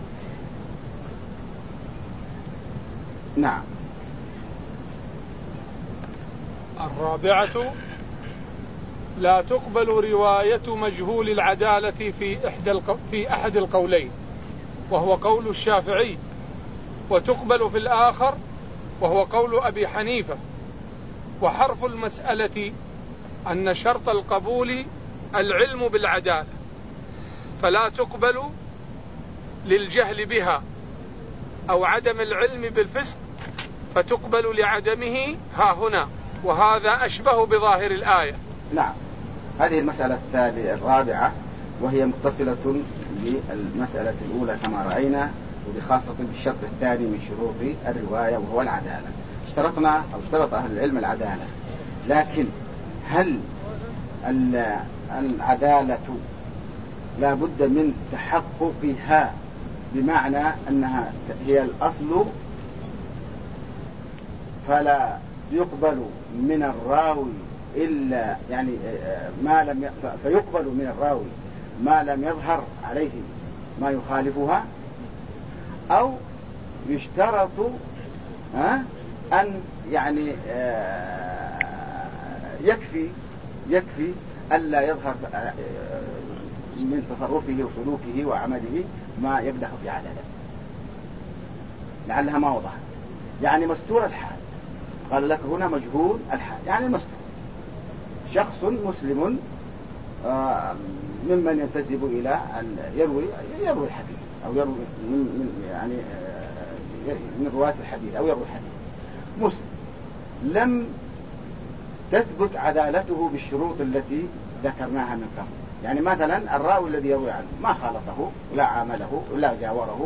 نعم. 4 لا تقبل رواية مجهول العدالة في أحد القولين، وهو قول الشافعي، وتقبل في الآخر وهو قول أبي حنيفة. وحرف المسألة أن شرط القبول العلم بالعدالة، فلا تقبل للجهل بها أو عدم العلم بالفسق، فتقبل لعدمه ها هنا، وهذا أشبه بظاهر الآية. نعم، هذه المسألة 4 وهي متصلة بالمسألة الأولى كما رأينا، وبخاصة بالشرط الثاني من شروط الرواية وهو العدالة. اشترط أهل العلم العدالة، لكن هل العدالة لا بد من تحققها بمعنى أنها هي الأصل فلا يقبل من الراوي إلا يعني ما لم فيقبل من الراوي ما لم يظهر عليه ما يخالفها، أو يشترط أن يعني يكفي ألا يظهر من تصرفه وسلوكه وعمله ما يقدح في عدالته، لعلها ما وضحت. يعني مستور الحال، قال لك هنا مجهول الحال، يعني مستور شخص مسلم ممن ينتسب إلى أن يروي الحديث أو يروي من رواة الحديث أو يروي الحديث، مسلم لم تثبت عدالته بالشروط التي ذكرناها من قبل. يعني مثلا الراوي الذي يروي عنه ما خالطه ولا عامله ولا جاوره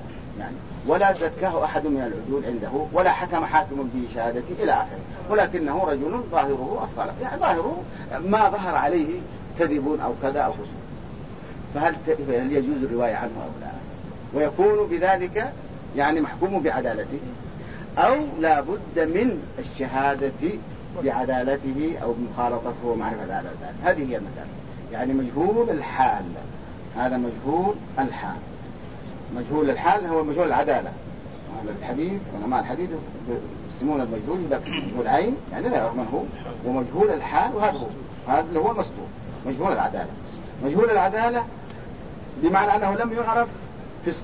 ولا زكاه أحد من العدول عنده ولا حكم حاكم بشهادته إلى آخره، ولكنه رجل ظاهره الصلاح، يعني ظاهره ما ظهر عليه كذب أو كذا أو فسوق، فهل يجوز الرواية عنه أو لا؟ ويكون بذلك يعني محكوم بعدالته، أو لا بد من الشهادة بعدالته أو بمخالطته ومعرفة عدالته. هذه هي المسألة. يعني مجهول الحال، هذا مجهول الحال. مجهول الحال هو مجهول العدالة. الحديث علماء الحديث يسمون المجهول مجهول عين، يعني لا يعرف من هو، ومجهول الحال، وهذا هو، هذا اللي هو المستور. مجهول العدالة، مجهول العدالة بمعنى أنه لم يعرف فسق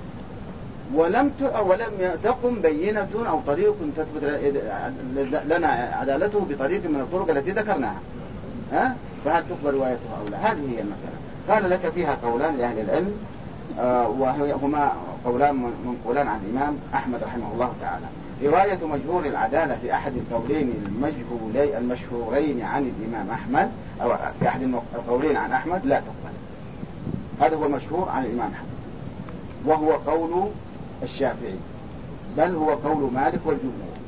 ولم تقم بينة أو طريق تثبت لنا عدالته بطريق من الطرق التي ذكرناها، فهل تقبل روايتها أو لا؟ هذه هي المسألة. قال لك فيها قولان لأهل العلم، وهما قولان منقولان عن الإمام أحمد رحمه الله تعالى. رواية مجهول العدالة في أحد القولين المشهورين عن الإمام أحمد، أو في أحد القولين عن أحمد، لا تقبل. هذا هو المشهور عن الإمام أحمد، وهو قول الشافعي، بل هو قول مالك والجمهور،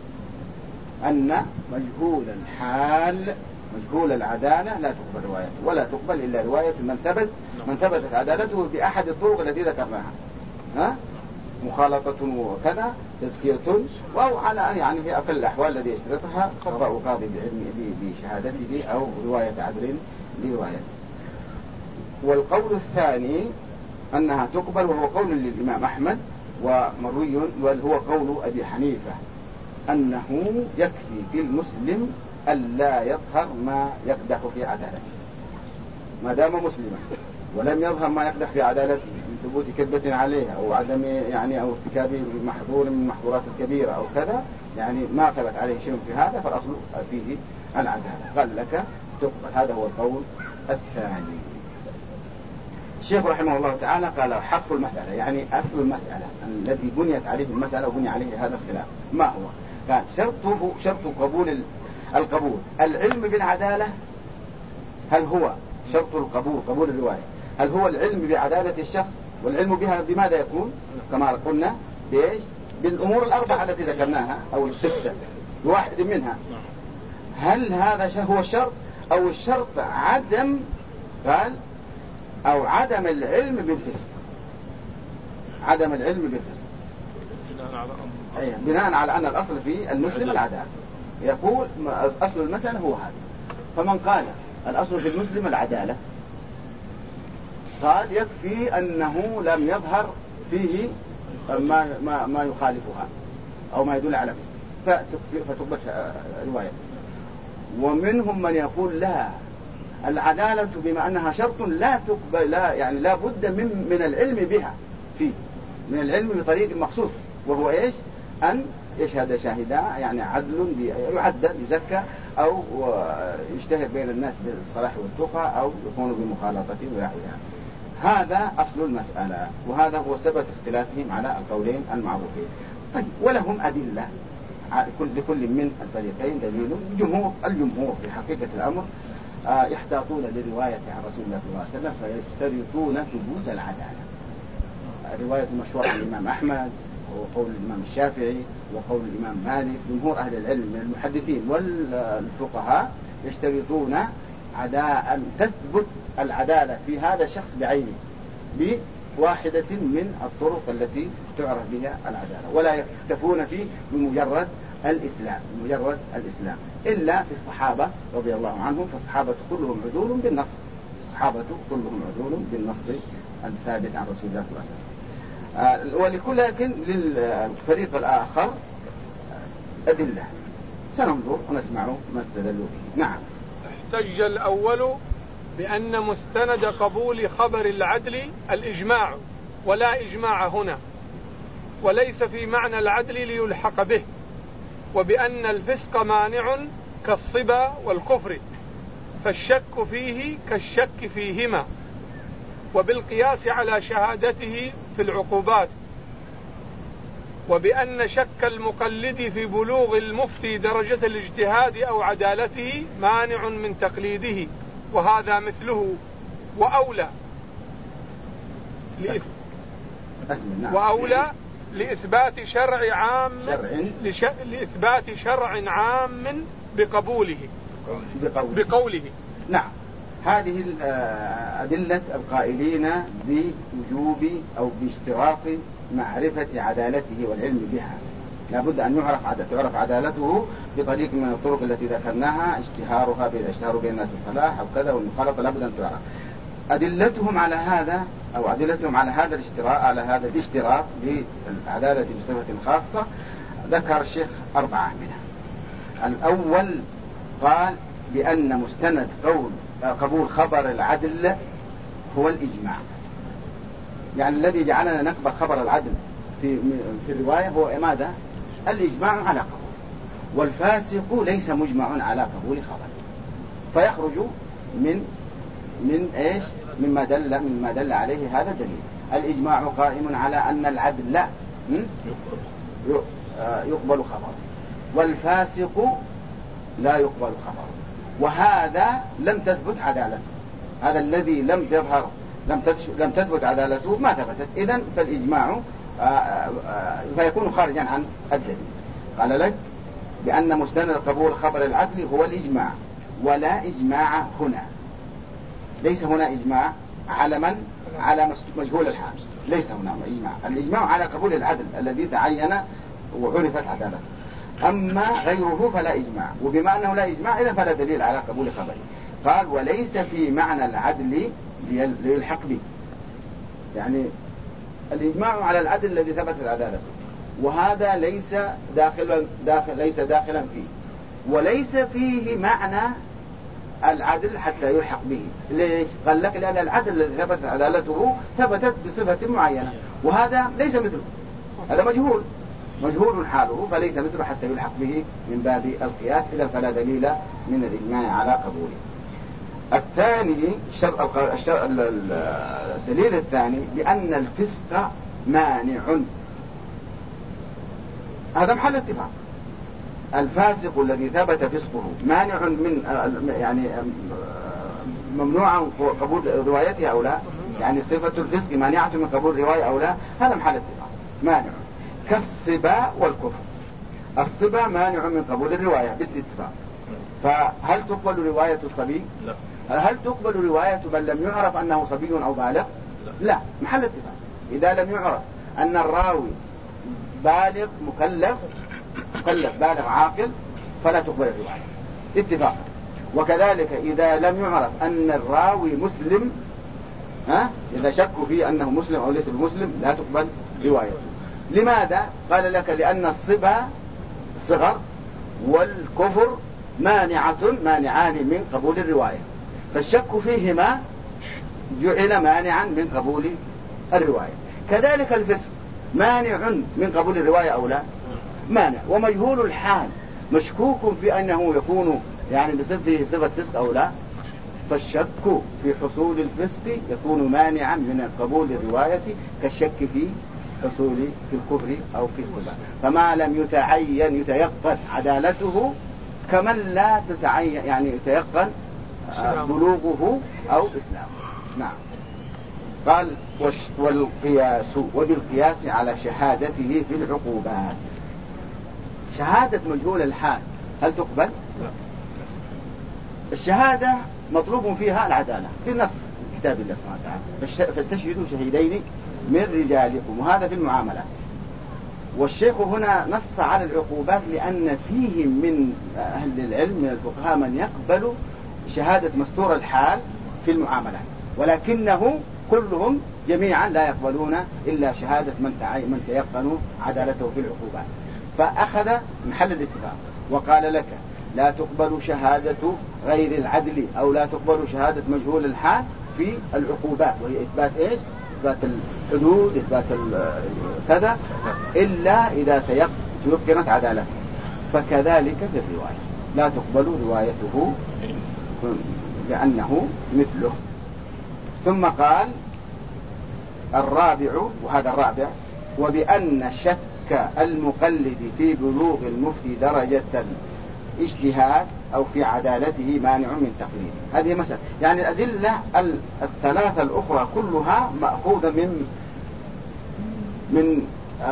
أن مجهول الحال مجهول العدالة لا تقبل روايته، ولا تقبل إلا رواية من ثبتت عدالته بأحد الطرق التي ذكرناها، مخالطة وكذا، تزكية، أو على يعني في أقل الأحوال الذي يشترطها قضاء قاضي بشهادته أو رواية عدل لروايته. والقول الثاني أنها تقبل، وهو قول للإمام أحمد ومروي، وهو قول أبي حنيفة، أنه يكفي في المسلم ألا يظهر ما يقدح في عدالته، ما دام مسلما ولم يظهر ما يقدح في عدالته من ثبوت كذبة عليه أو عدم يعني أو ارتكاب محظور من محظورات الكبيرة أو كذا، يعني ما ثبت عليه شيء في هذا، فالأصل فيه العدالة. قال لك تقبل. هذا هو القول الثاني. الشيخ رحمه الله تعالى قال حق المسألة، يعني أصل المسألة التي بنيت عليه المسألة وبني عليه هذا الخلاف ما هو؟ قال شرط قبول العلم بالعدالة. هل هو شرط القبول، قبول الرواية، هل هو العلم بعدالة الشخص؟ والعلم بها بماذا يكون؟ كما قلنا بإيش؟ بالأمور الأربعة التي ذكرناها أو الستة بواحد منها. هل هذا هو الشرط، أو الشرط عدم العلم بالفسق؟ عدم العلم بالفسق بناء على أن الأصل في المسلم العدالة. يقول أصل المسألة هو هذا. فمن قال الأصل في المسلم العدالة، قال يكفي أنه لم يظهر فيه ما يخالفها أو ما يدل على فسق فتقبل رواية. ومنهم من يقول لا، العدالة بما أنها شرط لا تقبل، يعني لا بد من العلم بها، من العلم بطريق مخصوص، وهو إيش؟ أن يشهد شاهدا، يعني عدل يعدل يزكى، أو يشتهر بين الناس بالصلاح والتقى، أو يكون بمخالطته ويحوها. هذا أصل المسألة، وهذا هو سبب اختلافهم على القولين المعروفين. طيب، ولهم أدلة لكل من الفريقين دليل. الجمهور في حقيقة الأمر يحتاطون لرواية عن رسول الله صلى الله عليه وسلم، فيشترطون ثبوت العدالة. رواية مشهورة عن الإمام أحمد وقول الإمام الشافعي وقول الإمام مالك. جمهور أهل العلم من المحدثين والفقهاء يشترطون أن تثبت العدالة في هذا الشخص بعينه بواحدة من الطرق التي تعرف بها العدالة، ولا يكتفون فيه بمجرد الإسلام إلا في الصحابة رضي الله عنهم، فالصحابة كلهم عدول بالنص، الثابت عن رسول الله صلى الله عليه وسلم. لكن للفريق الآخر أدلة سننظر ونسمع ما استدلوا به. نعم. احتج الأول بأن مستند قبول خبر العدل الإجماع، ولا إجماع هنا، وليس في معنى العدل ليلحق به، وبأن الفسق مانع كالصبا والكفر، فالشك فيه كالشك فيهما، وبالقياس على شهادته في العقوبات، وبأن شك المقلد في بلوغ المفتي درجة الاجتهاد أو عدالته مانع من تقليده، وهذا مثله وأولى لإثبات شرع عام بقوله. نعم. هذه أدلة القائلين بوجوب أو باشتراط معرفة عدالته والعلم بها. لابد أن تعرف عدالته بطريق من الطرق التي ذكرناها، اشتهار بين الناس بالصلاح أو كذا، والمخالطة لابد أن تعرف. أدلتهم على هذا الاشتراط للعدالة بصفة خاصة ذكر الشيخ 4 منها. الأول قال بأن مستند قبول خبر العدل هو الإجماع، يعني الذي جعلنا نقبل خبر العدل في الرواية هو ماذا؟ الإجماع على قبول، والفاسق ليس مجمع على قبول خبر، فيخرج من إيش؟ مما دل عليه هذا الدليل. الإجماع قائم على أن العدل يقبل خبر، والفاسق لا يقبل خبر، وهذا لم تثبت عدالته، هذا الذي لم تثبت عدالته ما ثبتت، إذن فالإجماع فيكون خارجا عن الدليل. قال لك بأن مستند قبول خبر العدل هو الإجماع، ولا إجماع هنا، ليس هنا إجماع على مجهول الحال، ليس هنا إجماع. الإجماع على قبول العدل الذي تعين وعرفت عدالته، أما غيره فلا إجماع، وبما أنه لا إجماع إذا فلا دليل على قبول خبره. قال وليس في معنى العدل ليلحق به، يعني الإجماع على العدل الذي ثبتت عدالته، وهذا ليس داخلا فيه، وليس فيه معنى العدل حتى يلحق به. ليش؟ قال لك لأن العدل الذي ثبتت عدالته ثبتت بصفة معينة، وهذا ليس مثله، هذا مجهول حاله، فليس مثله حتى يلحق به من باب القياس، إذا فلا دليل من الإجماع على قبوله. الثاني الدليل الثاني بأن الفسق مانع، هذا محل اتفاق. الفاسق الذي ثبت فسقه مانع من ممنوع قبول روايته أو لا، يعني صفة الفسق مانعة من قبول رواية أو لا، هذا محل اتفاق، مانع. كالصبا والكفر، الصبا مانع من قبول الرواية بالاتفاق، فهل تقبل رواية الصبي؟ لا. هل تقبل رواية من لم يعرف أنه صبي أو بالغ؟ لا، محل اتفاق. إذا لم يعرف أن الراوي بالغ مكلف بالغ عاقل فلا تقبل الرواية اتفاقا. وكذلك إذا لم يعرف أن الراوي مسلم، إذا شكوا فيه أنه مسلم أو ليس بمسلم لا تقبل روايته. لماذا؟ قال لك لأن الصبا صغر والكفر مانعان من قبول الرواية، فالشك فيهما جعل مانعا من قبول الرواية. كذلك الفسق مانع من قبول الرواية أو لا؟ مانع. ومجهول الحال مشكوك في أنه يكون يعني بصفه صفة فسق أو لا، فالشك في حصول الفسق يكون مانعا من قبول الرواية كالشك في حصول في الكفر أو في الصبا. فما لم يتيقن عدالته كمن لا تتعين، يعني يتيقن بلوغه أو إسلامه. نعم. قال والقياس وبالقياس على شهادته في العقوبات. شهادة مجهول الحال هل تقبل؟ لا. الشهادة مطلوب فيها العدالة في نص كتاب الله سبحانه وتعالى، فاستشهدوا شهيدين من رجالكم، وهذا في المعاملات. والشيخ هنا نص على العقوبات لأن فيه من أهل العلم من الفقهاء من يقبل شهادة مستور الحال في المعاملات، ولكنه كلهم جميعا لا يقبلون إلا شهادة من تيقنوا عدالته في العقوبات. فأخذ محل الاتفاق وقال لك لا تقبل شهادة غير العدل أو لا تقبل شهادة مجهول الحال في العقوبات، وهي إثبات إيش؟ إثبات الحدود، إثبات كذا، إلا إذا تيقنت عدالته. فكذلك في الرواية لا تقبل روايته لأنه مثله. ثم قال الرابع، وهذا الرابع، وبأن شك المقلد في بلوغ المفتي درجة الاجتهاد أو في عدالته مانع من تقليده. هذه مسألة، يعني الأدلة الثلاثة الأخرى كلها مأخوذة من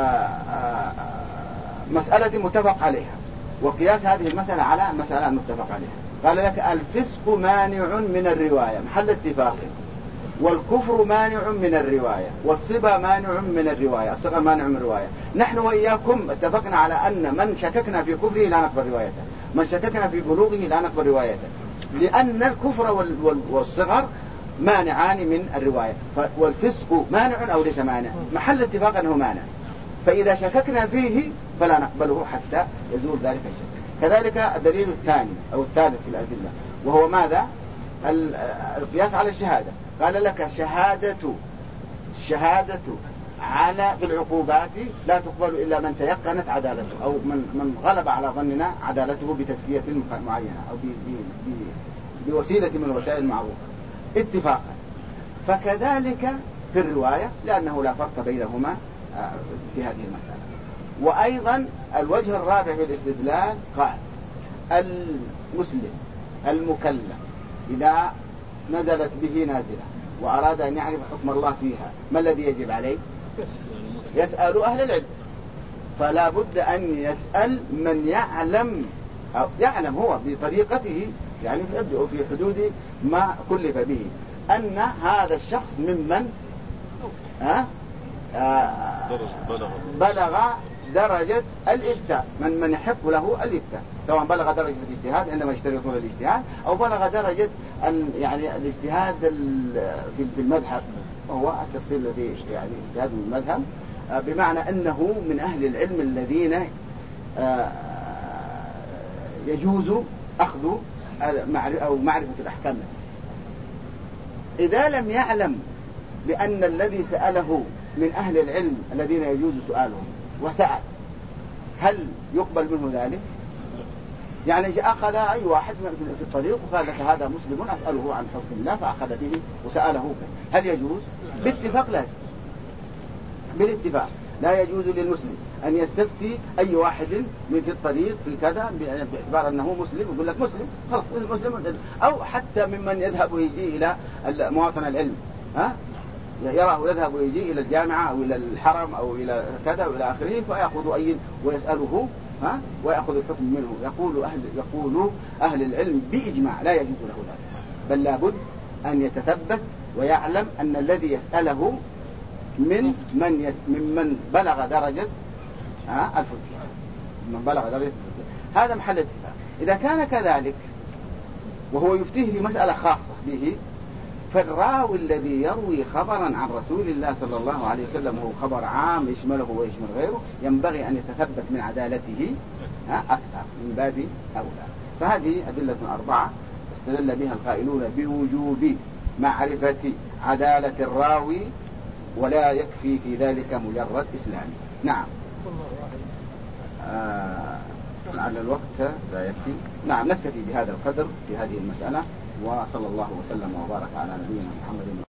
مسألة متفق عليها، وقياس هذه المسألة على المسألة المتفق عليها. قال لك الفسق مانع من الرواية محل اتفاق، والكفر مانع من الرواية، والصبا مانع من الرواية، الصغر مانع من الرواية. نحن وإياكم اتفقنا على أن من شككنا في كفره لا نقبل روايته، من شككنا في بلوغه لا نقبل روايته، لأن الكفر والصغر مانعان من الرواية. والفسق مانع أو ليس مانع؟ محل اتفاق أنه مانع، فإذا شككنا فيه فلا نقبله حتى يزول ذلك الشك. كذلك الدليل الثاني أو الثالث في الأدلة وهو ماذا؟ القياس على الشهادة. قال لك الشهادة على بالعقوبات لا تقبل إلا من تيقنت عدالته أو من غلب على ظننا عدالته بتزكية معينة أو بوسيلة من الوسائل المعروفة اتفاقا. فكذلك في الرواية لأنه لا فرق بينهما في هذه المسألة. وأيضا الوجه الرابع في الاستدلال قال المسلم المكلف إذا نزلت به نازلة وأراد أن يعرف حكم الله فيها ما الذي يجب عليه؟ يسأل أهل العلم. فلا بد أن يسأل من يعلم هو بطريقته، يعني في حدود ما كلف به، أن هذا الشخص ممن بلغ درجة الإفتاء، من يحق له الإفتاء، سواء بلغ درجة الاجتهاد عندما يشترطون الاجتهاد أو بلغ درجة يعني الاجتهاد في المذهب، وهو التفصيل الذي يعني اجتهاد من المذهب، بمعنى أنه من أهل العلم الذين يجوز أخذ أو معرفة الأحكام. إذا لم يعلم بأن الذي سأله من أهل العلم الذين يجوز سؤالهم وسأل، هل يقبل منه ذلك؟ يعني أخذ أي واحد في الطريق وقال لك هذا مسلم أسأله عن حكم الله، فأخذ به وسأله، هل يجوز؟ باتفاق لا، بالاتفاق لا يجوز للمسلم أن يستفتي أي واحد من في الطريق في كذا باعتبار أنه مسلم، يقول لك مسلم خلاص مسلم، أو حتى ممن يذهب ويجي إلى مواطن العلم، يراه يذهب ويجي إلى الجامعة أو إلى الحرم أو إلى كذا وإلى آخره، فيأخذ ويسأله ويأخذ الحكم منه. يقول أهل العلم بإجماع لا يجوز له ذلك، بل لابد أن يتثبت ويعلم أن الذي يسأله ممن بلغ درجة الفتية، من بلغ درجة الفتية. هذا محل اتفاق. إذا كان كذلك وهو يفتيه في مسألة خاصة به، فالراوي الذي يروي خبرا عن رسول الله صلى الله عليه وسلم وهو خبر عام يشمله ويشمل غيره، ينبغي أن يتثبت من عدالته أكثر من باب أولى. فهذه أدلة 4 استدل بها القائلون بوجوب معرفة عدالة الراوي، ولا يكفي في ذلك مجرد إسلامي. نعم. لعل الوقت لا يكفي. نعم، نكتفي بهذا القدر في هذه المسألة، وصلى الله وسلم وبارك على نبينا محمد.